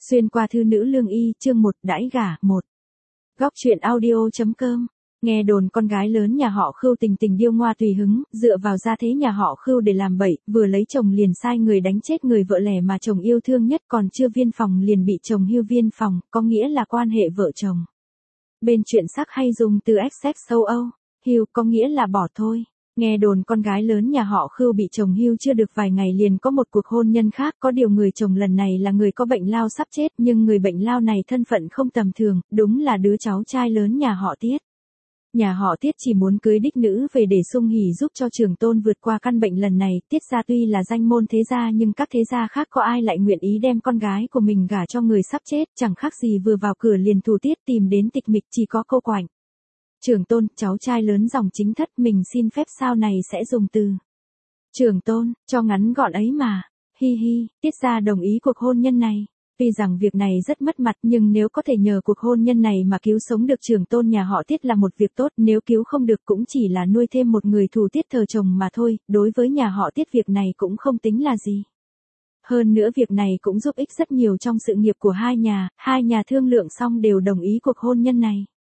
Xuyên qua thư nữ lương y, chương 1, đãi gả, 1. Góc truyện audio.com. Nghe đồn con gái lớn nhà họ Khưu tình tình điêu ngoa tùy hứng, dựa vào gia thế nhà họ Khưu để làm bậy, vừa lấy chồng liền sai người đánh chết người vợ lẽ mà chồng yêu thương nhất, còn chưa viên phòng liền bị chồng hưu viên phòng, có nghĩa là quan hệ vợ chồng. Bên chuyện sắc hay dùng từ XX châu Âu, hưu có nghĩa là bỏ thôi. Nghe đồn con gái lớn nhà họ Khưu bị chồng hưu chưa được vài ngày liền có một cuộc hôn nhân khác, có điều người chồng lần này là người có bệnh lao sắp chết, nhưng người bệnh lao này thân phận không tầm thường, đúng là đứa cháu trai lớn nhà họ Tiết. Nhà họ Tiết chỉ muốn cưới đích nữ về để sung hỉ giúp cho trưởng tôn vượt qua căn bệnh lần này. Tiết gia tuy là danh môn thế gia nhưng các thế gia khác có ai lại nguyện ý đem con gái của mình gả cho người sắp chết, chẳng khác gì vừa vào cửa liền thù Tiết tìm đến tịch mịch, chỉ có cô Quạnh. Trưởng tôn, cháu trai lớn dòng chính thất, mình xin phép sau này sẽ dùng từ trưởng tôn, cho ngắn gọn ấy mà. Hi hi, Tiết gia đồng ý cuộc hôn nhân này. Tuy rằng việc này rất mất mặt nhưng nếu có thể nhờ cuộc hôn nhân này mà cứu sống được trưởng tôn nhà họ Tiết là một việc tốt, nếu cứu không được cũng chỉ là nuôi thêm một người thù Tiết thờ chồng mà thôi, đối với nhà họ Tiết việc này cũng không tính là gì. Hơn nữa việc này cũng giúp ích rất nhiều trong sự nghiệp của hai nhà thương lượng xong đều đồng ý cuộc hôn nhân này.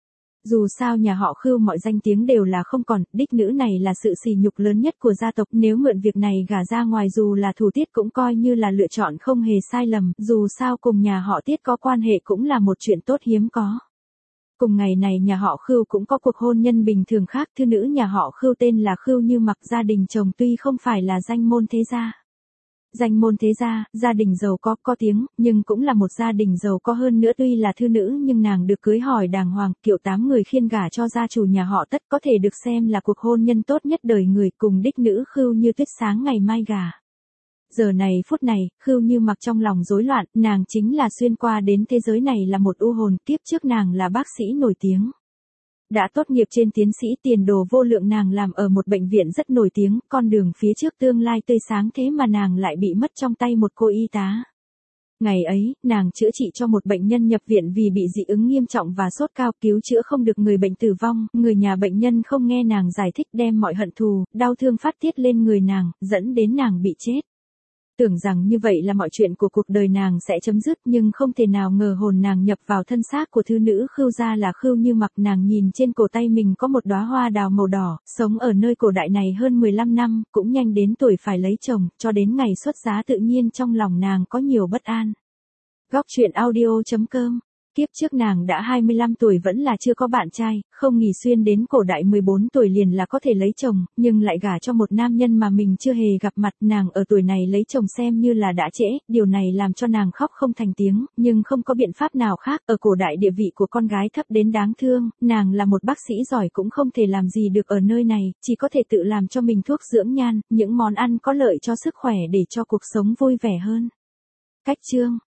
Dù sao nhà họ Khưu mọi danh tiếng đều là không còn, đích nữ này là sự sỉ nhục lớn nhất của gia tộc, nếu mượn việc này gả ra ngoài dù là thù Tiết cũng coi như là lựa chọn không hề sai lầm, dù sao cùng nhà họ Tiết có quan hệ cũng là một chuyện tốt hiếm có. Cùng ngày này nhà họ Khưu cũng có cuộc hôn nhân bình thường khác, thư nữ nhà họ Khưu tên là Khưu Như Mặc, gia đình chồng tuy không phải là danh môn thế gia. Danh môn thế gia, gia đình giàu có tiếng, nhưng cũng là một gia đình giàu có hơn nữa, tuy là thư nữ nhưng nàng được cưới hỏi đàng hoàng, kiệu 8 người khiêng gả cho gia chủ nhà họ Tất, có thể được xem là cuộc hôn nhân tốt nhất đời người, cùng đích nữ Khưu Như Tuyết sáng ngày mai gả. Giờ này phút này, Khưu Như Mặc trong lòng rối loạn, nàng chính là xuyên qua đến thế giới này là một u hồn, tiếp trước nàng là bác sĩ nổi tiếng. Đã tốt nghiệp trên tiến sĩ, tiền đồ vô lượng, nàng làm ở một bệnh viện rất nổi tiếng, con đường phía trước tương lai tươi sáng, thế mà nàng lại bị mất trong tay một cô y tá. Ngày ấy, nàng chữa trị cho một bệnh nhân nhập viện vì bị dị ứng nghiêm trọng và sốt cao, cứu chữa không được người bệnh tử vong, người nhà bệnh nhân không nghe nàng giải thích đem mọi hận thù, đau thương phát tiết lên người nàng, dẫn đến nàng bị chết. Tưởng rằng như vậy là mọi chuyện của cuộc đời nàng sẽ chấm dứt, nhưng không thể nào ngờ hồn nàng nhập vào thân xác của thư nữ Khưu gia là Khưu Như Mặc. Nàng nhìn trên cổ tay mình có một đóa hoa đào màu đỏ, sống ở nơi cổ đại này hơn 15 năm, cũng nhanh đến tuổi phải lấy chồng, cho đến ngày xuất giá tự nhiên trong lòng nàng có nhiều bất an. Góc truyện audio.com. Kiếp trước nàng đã 25 tuổi vẫn là chưa có bạn trai, không nghỉ xuyên đến cổ đại 14 tuổi liền là có thể lấy chồng, nhưng lại gả cho một nam nhân mà mình chưa hề gặp mặt. Nàng ở tuổi này lấy chồng xem như là đã trễ, điều này làm cho nàng khóc không thành tiếng, nhưng không có biện pháp nào khác, ở cổ đại địa vị của con gái thấp đến đáng thương, nàng là một bác sĩ giỏi cũng không thể làm gì được ở nơi này, chỉ có thể tự làm cho mình thuốc dưỡng nhan, những món ăn có lợi cho sức khỏe để cho cuộc sống vui vẻ hơn. Cách chương